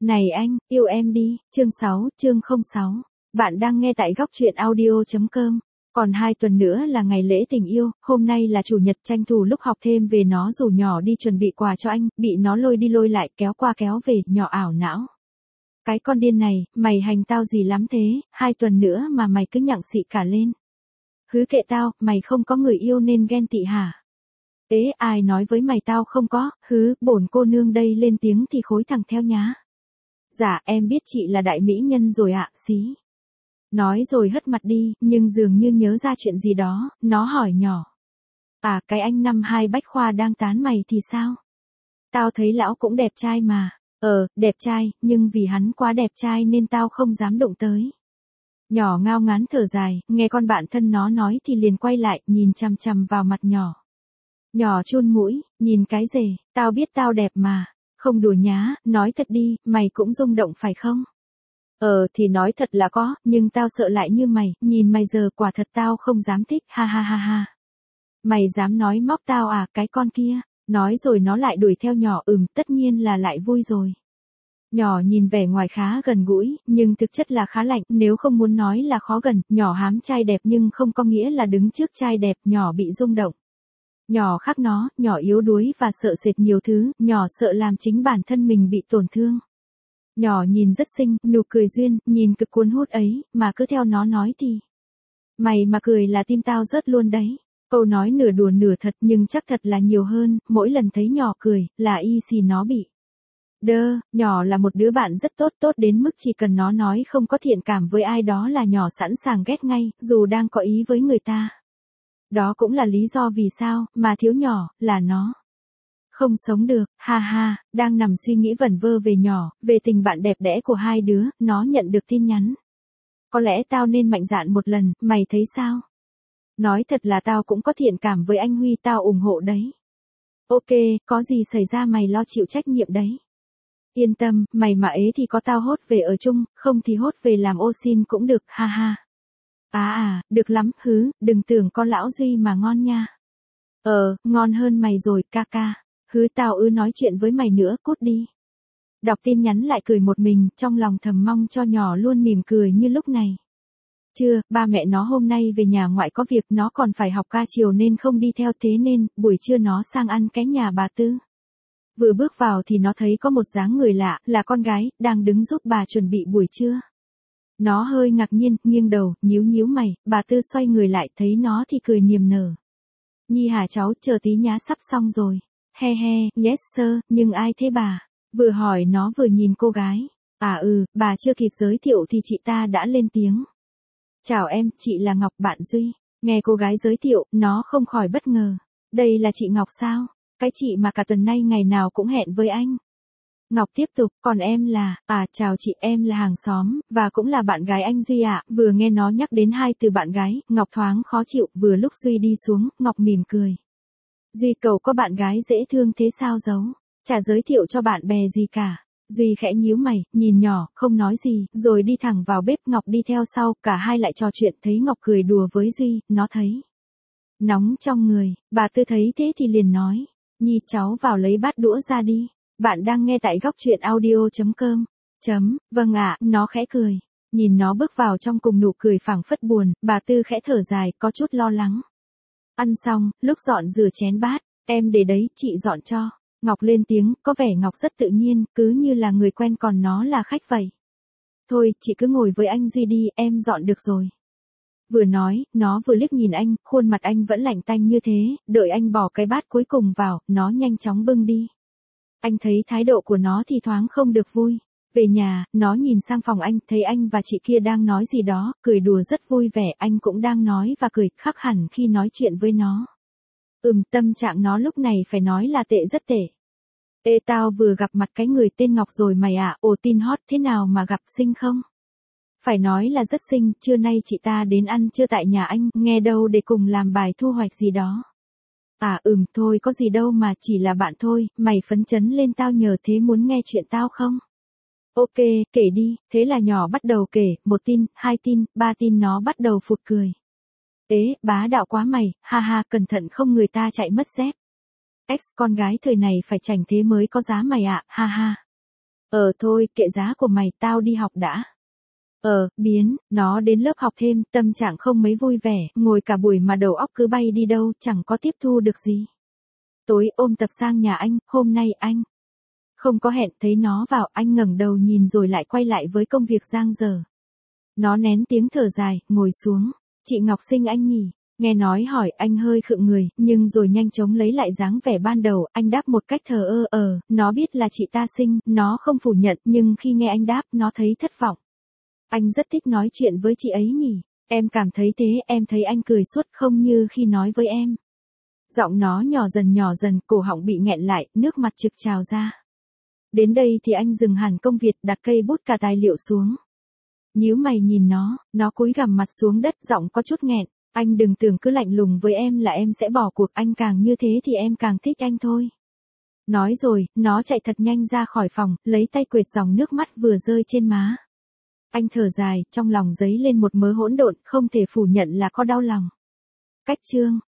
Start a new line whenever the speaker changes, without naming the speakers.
Này anh, yêu em đi, chương 6, chương 06. Bạn đang nghe tại góc truyện audio.com. Còn 2 tuần nữa là ngày lễ tình yêu, hôm nay là chủ nhật, tranh thủ lúc học thêm về nó rủ nhỏ đi chuẩn bị quà cho anh, bị nó lôi đi lôi lại, kéo qua kéo về, nhỏ ảo não. Cái con điên này, mày hành tao gì lắm thế, 2 tuần nữa mà mày cứ nhặng xị cả lên. Hứ kệ tao, mày không có người yêu nên ghen tị hả? Ế, ai nói với mày tao không có, hứ, bổn cô nương đây lên tiếng thì khối thẳng theo nhá. Dạ, em biết chị là đại mỹ nhân rồi ạ, xí. Nói rồi hất mặt đi, nhưng dường như nhớ ra chuyện gì đó, nó hỏi nhỏ. À, cái anh năm 2 bách khoa đang tán mày thì sao? Tao thấy lão cũng đẹp trai mà. Đẹp trai, nhưng vì hắn quá đẹp trai nên tao không dám đụng tới. Nhỏ ngao ngán thở dài, nghe con bạn thân nó nói thì liền quay lại, nhìn chằm chằm vào mặt nhỏ. Nhỏ chun mũi, nhìn cái rể, tao biết tao đẹp mà. Không đùa nhá, nói thật đi, mày cũng rung động phải không? Thì nói thật là có, nhưng tao sợ lại như mày, nhìn mày giờ quả thật tao không dám thích, ha ha ha ha. Mày dám nói móc tao à, cái con kia, nói rồi nó lại đuổi theo nhỏ, tất nhiên là lại vui rồi. Nhỏ nhìn vẻ ngoài khá gần gũi, nhưng thực chất là khá lạnh, nếu không muốn nói là khó gần, nhỏ hám trai đẹp nhưng không có nghĩa là đứng trước trai đẹp, nhỏ bị rung động. Nhỏ khác nó, nhỏ yếu đuối và sợ sệt nhiều thứ, nhỏ sợ làm chính bản thân mình bị tổn thương. Nhỏ nhìn rất xinh, nụ cười duyên, nhìn cực cuốn hút ấy, mà cứ theo nó nói thì. Mày mà cười là tim tao rớt luôn đấy. Câu nói nửa đùa nửa thật nhưng chắc thật là nhiều hơn, mỗi lần thấy nhỏ cười, là y xì nó bị. Nhỏ là một đứa bạn rất tốt, tốt đến mức chỉ cần nó nói không có thiện cảm với ai đó là nhỏ sẵn sàng ghét ngay, dù đang có ý với người ta. Đó cũng là lý do vì sao, mà thiếu nhỏ, là nó không sống được, ha ha, đang nằm suy nghĩ vẩn vơ về nhỏ, về tình bạn đẹp đẽ của hai đứa, nó nhận được tin nhắn. Có lẽ tao nên mạnh dạn một lần, mày thấy sao? Nói thật là tao cũng có thiện cảm với anh Huy, tao ủng hộ đấy. Ok, có gì xảy ra mày lo chịu trách nhiệm đấy. Yên tâm, mày mà ế thì có tao hốt về ở chung, không thì hốt về làm ô xin cũng được, ha ha. Được lắm, hứ, đừng tưởng con lão Duy mà ngon nha. Ngon hơn mày rồi, ca ca. Hứ tao nói chuyện với mày nữa, cút đi. Đọc tin nhắn lại cười một mình, trong lòng thầm mong cho nhỏ luôn mỉm cười như lúc này. Chưa, ba mẹ nó hôm nay về nhà ngoại có việc, nó còn phải học ca chiều nên không đi theo, thế nên, buổi trưa nó sang ăn cái nhà bà Tư. Vừa bước vào thì nó thấy có một dáng người lạ, là con gái, đang đứng giúp bà chuẩn bị buổi trưa. Nó hơi ngạc nhiên, nghiêng đầu, nhíu nhíu mày, bà Tư xoay người lại, thấy nó thì cười niềm nở. Nhi hả cháu, chờ tí nhá, sắp xong rồi. He he, yes sir, nhưng ai thế bà? Vừa hỏi nó vừa nhìn cô gái. Bà chưa kịp giới thiệu thì chị ta đã lên tiếng. Chào em, chị là Ngọc, bạn Duy. Nghe cô gái giới thiệu, nó không khỏi bất ngờ. Đây là chị Ngọc sao? Cái chị mà cả tuần nay ngày nào cũng hẹn với anh. Ngọc tiếp tục, còn em là, chào chị, em là hàng xóm, và cũng là bạn gái anh Duy ạ. Vừa nghe nó nhắc đến 2 từ bạn gái, Ngọc thoáng khó chịu, vừa lúc Duy đi xuống, Ngọc mỉm cười. Duy cậu có bạn gái dễ thương thế sao giấu, chả giới thiệu cho bạn bè gì cả. Duy khẽ nhíu mày, nhìn nhỏ, không nói gì, rồi đi thẳng vào bếp, Ngọc đi theo sau, cả hai lại trò chuyện, thấy Ngọc cười đùa với Duy, nó thấy nóng trong người, bà Tư thấy thế thì liền nói, Nhi cháu vào lấy bát đũa ra đi. Bạn đang nghe tại góc truyện audio.com. Vâng ạ, nó khẽ cười. Nhìn nó bước vào trong cùng nụ cười phảng phất buồn, bà Tư khẽ thở dài, có chút lo lắng. Ăn xong, lúc dọn rửa chén bát, em để đấy, chị dọn cho. Ngọc lên tiếng, có vẻ Ngọc rất tự nhiên, cứ như là người quen còn nó là khách vậy. Thôi, chị cứ ngồi với anh Duy đi, em dọn được rồi. Vừa nói, nó vừa liếc nhìn anh, khuôn mặt anh vẫn lạnh tanh như thế, đợi anh bỏ cái bát cuối cùng vào, nó nhanh chóng bưng đi. Anh thấy thái độ của nó thì thoáng không được vui. Về nhà, nó nhìn sang phòng anh, thấy anh và chị kia đang nói gì đó, cười đùa rất vui vẻ, anh cũng đang nói và cười, khác hẳn khi nói chuyện với nó. Tâm trạng nó lúc này phải nói là tệ, rất tệ. Ê, tao vừa gặp mặt cái người tên Ngọc rồi mày ạ, tin hot thế nào mà gặp, xinh không? Phải nói là rất xinh, trưa nay chị ta đến ăn trưa tại nhà anh, nghe đâu để cùng làm bài thu hoạch gì đó. Thôi có gì đâu mà, chỉ là bạn thôi, mày phấn chấn lên tao nhờ thế, muốn nghe chuyện tao không? Ok, kể đi, thế là nhỏ bắt đầu kể, 1 tin, 2 tin, 3 tin, nó bắt đầu phụt cười. Bá đạo quá mày, ha ha, cẩn thận không người ta chạy mất dép. Con gái thời này phải chảnh thế mới có giá mày ạ, ha ha. Thôi, kệ giá của mày, tao đi học đã. Biến, nó đến lớp học thêm, tâm trạng không mấy vui vẻ, ngồi cả buổi mà đầu óc cứ bay đi đâu, chẳng có tiếp thu được gì. Tối ôm tập sang nhà anh, hôm nay anh không có hẹn, thấy nó vào, anh ngẩng đầu nhìn rồi lại quay lại với công việc giang dở. Nó nén tiếng thở dài, ngồi xuống. Chị Ngọc Sinh anh nhỉ? Nghe nói hỏi, anh hơi khựng người, nhưng rồi nhanh chóng lấy lại dáng vẻ ban đầu, anh đáp một cách thờ ơ, nó biết là chị ta Sinh, nó không phủ nhận, nhưng khi nghe anh đáp, nó thấy thất vọng. Anh rất thích nói chuyện với chị ấy nhỉ? Em cảm thấy thế, em thấy anh cười suốt không như khi nói với em. Giọng nó nhỏ dần, cổ họng bị nghẹn lại, nước mặt trực trào ra. Đến đây thì anh dừng hẳn công việc, đặt cây bút cả tài liệu xuống. Nhíu mày nhìn nó cúi gằm mặt xuống đất, giọng có chút nghẹn. Anh đừng tưởng cứ lạnh lùng với em là em sẽ bỏ cuộc, anh càng như thế thì em càng thích anh thôi. Nói rồi, nó chạy thật nhanh ra khỏi phòng, lấy tay quệt dòng nước mắt vừa rơi trên má. Anh thở dài, trong lòng dấy lên một mớ hỗn độn, không thể phủ nhận là có đau lòng. Cách chương